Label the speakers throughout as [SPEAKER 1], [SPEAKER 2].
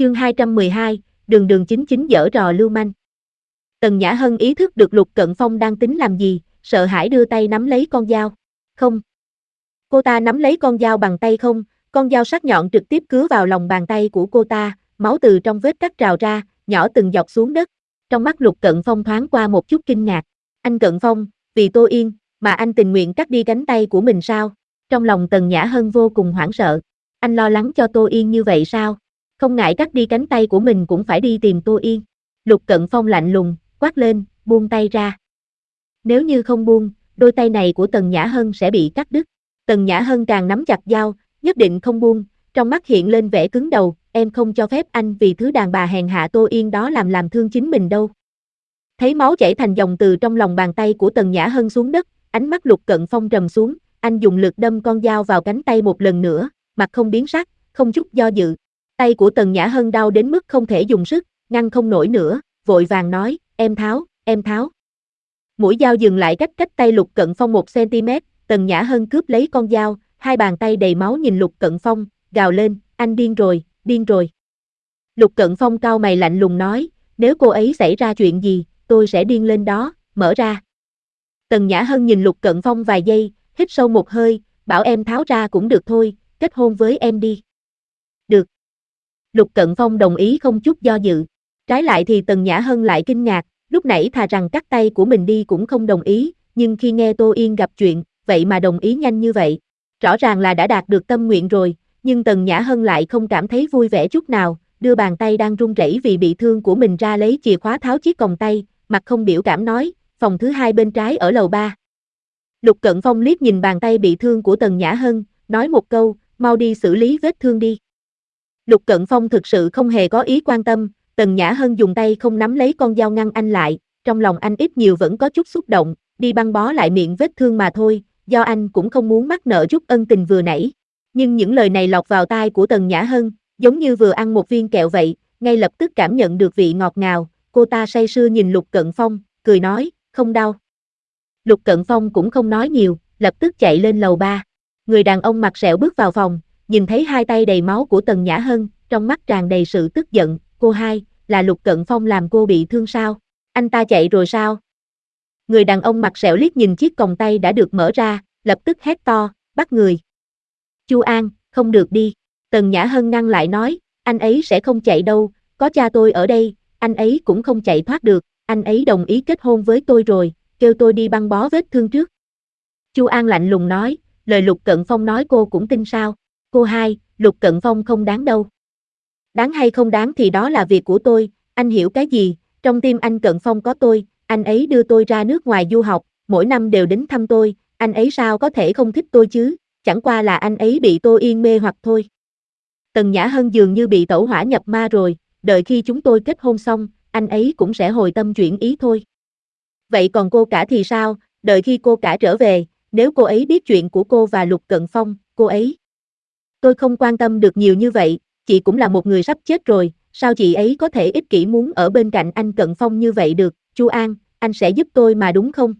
[SPEAKER 1] Chương 212, đường đường chính chính giở trò lưu manh. Tần Nhã Hân ý thức được Lục Cận Phong đang tính làm gì, sợ hãi đưa tay nắm lấy con dao. Không. Cô ta nắm lấy con dao bằng tay không, con dao sắc nhọn trực tiếp cứa vào lòng bàn tay của cô ta, máu từ trong vết cắt trào ra, nhỏ từng giọt xuống đất. Trong mắt Lục Cận Phong thoáng qua một chút kinh ngạc. Anh Cận Phong, vì Tô Yên, mà anh tình nguyện cắt đi cánh tay của mình sao? Trong lòng Tần Nhã Hân vô cùng hoảng sợ. Anh lo lắng cho Tô Yên như vậy sao? Không ngại cắt đi cánh tay của mình cũng phải đi tìm Tô Yên. Lục Cận Phong lạnh lùng, quát lên, buông tay ra. Nếu như không buông, đôi tay này của Tần Nhã Hân sẽ bị cắt đứt. Tần Nhã Hân càng nắm chặt dao, nhất định không buông, trong mắt hiện lên vẻ cứng đầu, em không cho phép anh vì thứ đàn bà hèn hạ Tô Yên đó làm thương chính mình đâu. Thấy máu chảy thành dòng từ trong lòng bàn tay của Tần Nhã Hân xuống đất, ánh mắt Lục Cận Phong trầm xuống, anh dùng lực đâm con dao vào cánh tay một lần nữa, mặt không biến sắc, không chút do dự. Tay của Tần Nhã Hân đau đến mức không thể dùng sức, ngăn không nổi nữa, vội vàng nói, em tháo, em tháo. Mũi dao dừng lại cách tay Lục Cận Phong 1 cm, Tần Nhã Hân cướp lấy con dao, hai bàn tay đầy máu nhìn Lục Cận Phong, gào lên, anh điên rồi, điên rồi. Lục Cận Phong cau mày lạnh lùng nói, nếu cô ấy xảy ra chuyện gì, tôi sẽ điên lên đó, mở ra. Tần Nhã Hân nhìn Lục Cận Phong vài giây, hít sâu một hơi, bảo em tháo ra cũng được thôi, kết hôn với em đi. Được. Lục Cận Phong đồng ý không chút do dự. Trái lại thì Tần Nhã Hân lại kinh ngạc, lúc nãy thà rằng cắt tay của mình đi cũng không đồng ý, nhưng khi nghe Tô Yên gặp chuyện, vậy mà đồng ý nhanh như vậy. Rõ ràng là đã đạt được tâm nguyện rồi, nhưng Tần Nhã Hân lại không cảm thấy vui vẻ chút nào, đưa bàn tay đang run rẩy vì bị thương của mình ra lấy chìa khóa tháo chiếc còng tay, mặt không biểu cảm nói, phòng thứ 2 bên trái ở lầu 3. Lục Cận Phong liếc nhìn bàn tay bị thương của Tần Nhã Hân, nói một câu, mau đi xử lý vết thương đi. Lục Cận Phong thực sự không hề có ý quan tâm, Tần Nhã Hân dùng tay không nắm lấy con dao ngăn anh lại, trong lòng anh ít nhiều vẫn có chút xúc động, đi băng bó lại miệng vết thương mà thôi, do anh cũng không muốn mắc nợ chút ân tình vừa nãy. Nhưng những lời này lọt vào tai của Tần Nhã Hân, giống như vừa ăn một viên kẹo vậy, ngay lập tức cảm nhận được vị ngọt ngào, cô ta say sưa nhìn Lục Cận Phong, cười nói, không đau. Lục Cận Phong cũng không nói nhiều, lập tức chạy lên lầu 3. Người đàn ông mặt sẹo bước vào phòng, nhìn thấy hai tay đầy máu của Tần Nhã Hân, trong mắt tràn đầy sự tức giận, cô hai, là Lục Cận Phong làm cô bị thương sao? Anh ta chạy rồi sao? Người đàn ông mặt sẹo liếc nhìn chiếc còng tay đã được mở ra, lập tức hét to, bắt người. Chu An, không được đi. Tần Nhã Hân ngăn lại nói, anh ấy sẽ không chạy đâu, có cha tôi ở đây, anh ấy cũng không chạy thoát được, anh ấy đồng ý kết hôn với tôi rồi, kêu tôi đi băng bó vết thương trước. Chu An lạnh lùng nói, lời Lục Cận Phong nói cô cũng tin sao? Cô hai, Lục Cận Phong không đáng đâu. Đáng hay không đáng thì đó là việc của tôi, anh hiểu cái gì, trong tim anh Cận Phong có tôi, anh ấy đưa tôi ra nước ngoài du học, mỗi năm đều đến thăm tôi, anh ấy sao có thể không thích tôi chứ, chẳng qua là anh ấy bị Tô Yên mê hoặc thôi. Tần Nhã Hân dường như bị tẩu hỏa nhập ma rồi, đợi khi chúng tôi kết hôn xong, anh ấy cũng sẽ hồi tâm chuyển ý thôi. Vậy còn cô cả thì sao, đợi khi cô cả trở về, nếu cô ấy biết chuyện của cô và Lục Cận Phong, cô ấy... Tôi không quan tâm được nhiều như vậy, chị cũng là một người sắp chết rồi, sao chị ấy có thể ích kỷ muốn ở bên cạnh anh Cận Phong như vậy được, Chu An, anh sẽ giúp tôi mà đúng không?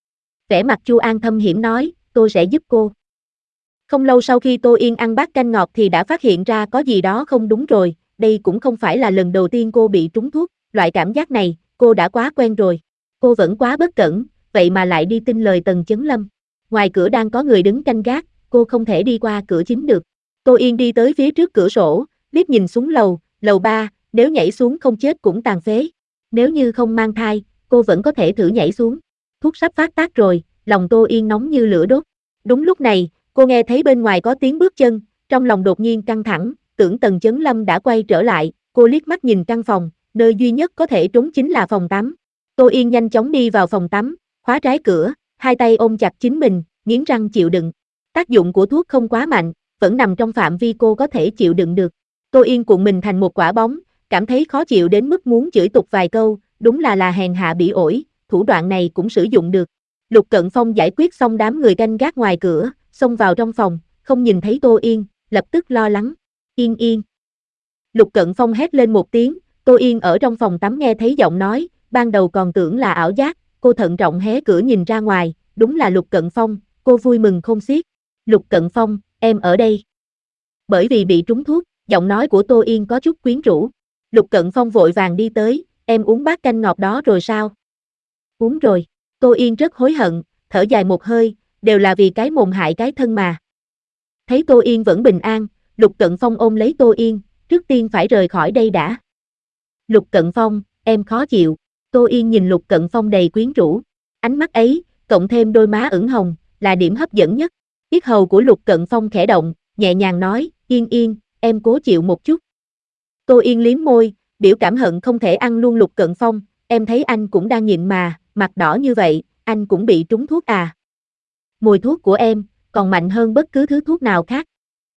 [SPEAKER 1] Vẻ mặt Chu An thâm hiểm nói, tôi sẽ giúp cô. Không lâu sau khi Tô Yên ăn bát canh ngọt thì đã phát hiện ra có gì đó không đúng rồi, đây cũng không phải là lần đầu tiên cô bị trúng thuốc, loại cảm giác này, cô đã quá quen rồi. Cô vẫn quá bất cẩn, vậy mà lại đi tin lời Tần Chấn Lâm. Ngoài cửa đang có người đứng canh gác, cô không thể đi qua cửa chính được. Tô Yên đi tới phía trước cửa sổ, liếc nhìn xuống lầu 3, nếu nhảy xuống không chết cũng tàn phế. Nếu như không mang thai, cô vẫn có thể thử nhảy xuống. Thuốc sắp phát tác rồi, lòng Tô Yên nóng như lửa đốt. Đúng lúc này, cô nghe thấy bên ngoài có tiếng bước chân, trong lòng đột nhiên căng thẳng, tưởng Tần Chấn Lâm đã quay trở lại, cô liếc mắt nhìn căn phòng, nơi duy nhất có thể trốn chính là phòng tắm. Tô Yên nhanh chóng đi vào phòng tắm, khóa trái cửa, hai tay ôm chặt chính mình, nghiến răng chịu đựng. Tác dụng của thuốc không quá mạnh, vẫn nằm trong phạm vi cô có thể chịu đựng được. Tô Yên cuộn mình thành một quả bóng, cảm thấy khó chịu đến mức muốn chửi tục vài câu, đúng là hèn hạ bỉ ổi, thủ đoạn này cũng sử dụng được. Lục Cận Phong giải quyết xong đám người canh gác ngoài cửa, xông vào trong phòng, không nhìn thấy Tô Yên, lập tức lo lắng. Yên yên. Lục Cận Phong hét lên một tiếng, Tô Yên ở trong phòng tắm nghe thấy giọng nói, ban đầu còn tưởng là ảo giác, cô thận trọng hé cửa nhìn ra ngoài, đúng là Lục Cận Phong, cô vui mừng khôn xiết. Lục Cận Phong, em ở đây. Bởi vì bị trúng thuốc, Giọng nói của Tô Yên có chút quyến rũ. Lục Cận Phong vội vàng đi tới, em uống bát canh ngọt đó rồi sao? Uống rồi. Tô Yên rất hối hận, thở dài một hơi, đều là vì cái mồm hại cái thân mà. Thấy Tô Yên vẫn bình an, Lục Cận Phong ôm lấy Tô Yên, trước tiên phải rời khỏi đây đã. Lục Cận Phong, em khó chịu. Tô Yên nhìn Lục Cận Phong đầy quyến rũ. Ánh mắt ấy, cộng thêm đôi má ửng hồng, là điểm hấp dẫn nhất. Yết hầu của Lục Cận Phong khẽ động, nhẹ nhàng nói, Yên Yên, em cố chịu một chút. Tô Yên liếm môi, biểu cảm hận không thể ăn luôn Lục Cận Phong, em thấy anh cũng đang nhịn mà, mặt đỏ như vậy, anh cũng bị trúng thuốc à. Mùi thuốc của em, còn mạnh hơn bất cứ thứ thuốc nào khác.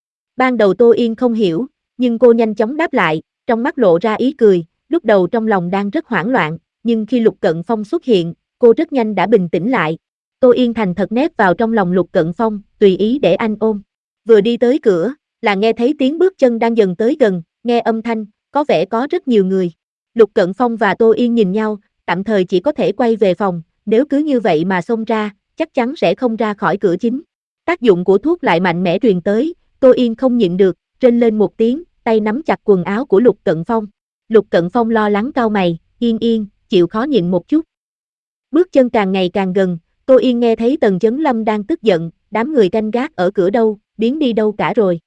[SPEAKER 1] Ban đầu Tô Yên không hiểu, nhưng cô nhanh chóng đáp lại, trong mắt lộ ra ý cười, lúc đầu trong lòng đang rất hoảng loạn, nhưng khi Lục Cận Phong xuất hiện, cô rất nhanh đã bình tĩnh lại. Tô Yên thành thật nép vào trong lòng Lục Cận Phong, tùy ý để anh ôm. Vừa đi tới cửa, là nghe thấy tiếng bước chân đang dần tới gần, nghe âm thanh, có vẻ có rất nhiều người. Lục Cận Phong và Tô Yên nhìn nhau, tạm thời chỉ có thể quay về phòng, nếu cứ như vậy mà xông ra, chắc chắn sẽ không ra khỏi cửa chính. Tác dụng của thuốc lại mạnh mẽ truyền tới, Tô Yên không nhịn được, rên lên một tiếng, tay nắm chặt quần áo của Lục Cận Phong. Lục Cận Phong lo lắng cau mày, Yên Yên, chịu khó nhịn một chút. Bước chân càng ngày càng gần, Tô Yên nghe thấy Tần Chấn Lâm đang tức giận, đám người canh gác ở cửa đâu, biến đi đâu cả rồi.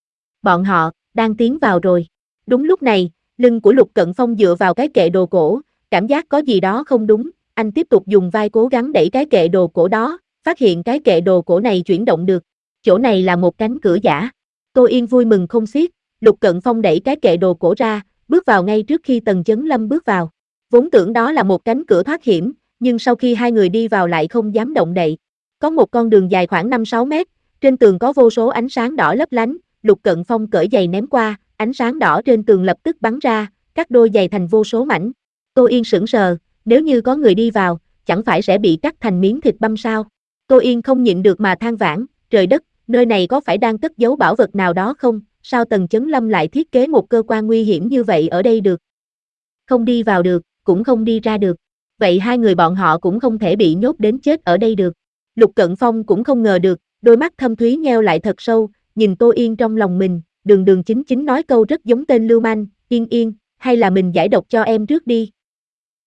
[SPEAKER 1] Bọn họ, đang tiến vào rồi. Đúng lúc này, lưng của Lục Cận Phong dựa vào cái kệ đồ cổ, cảm giác có gì đó không đúng, anh tiếp tục dùng vai cố gắng đẩy cái kệ đồ cổ đó, phát hiện cái kệ đồ cổ này chuyển động được. Chỗ này là một cánh cửa giả. Tô Yên vui mừng không xiết, Lục Cận Phong đẩy cái kệ đồ cổ ra, bước vào ngay trước khi Tần Chấn Lâm bước vào. Vốn tưởng đó là một cánh cửa thoát hiểm, nhưng sau khi hai người đi vào lại không dám động đậy. Có một con đường dài khoảng 5-6 mét, trên tường có vô số ánh sáng đỏ lấp lánh, Lục Cận Phong cởi giày ném qua, ánh sáng đỏ trên tường lập tức bắn ra, cắt đôi giày thành vô số mảnh. Tô Yên sững sờ, nếu như có người đi vào, chẳng phải sẽ bị cắt thành miếng thịt băm sao? Tô Yên không nhịn được mà than vãn, trời đất, nơi này có phải đang cất giấu bảo vật nào đó không? Sao Tần Chấn Lâm lại thiết kế một cơ quan nguy hiểm như vậy ở đây được? Không đi vào được, cũng không đi ra được. Vậy hai người bọn họ cũng không thể bị nhốt đến chết ở đây được. Lục Cận Phong cũng không ngờ được, đôi mắt thâm thúy nheo lại thật sâu, nhìn Tô Yên trong lòng mình, đường đường chính chính nói câu rất giống tên lưu manh, Yên Yên, hay là mình giải độc cho em trước đi.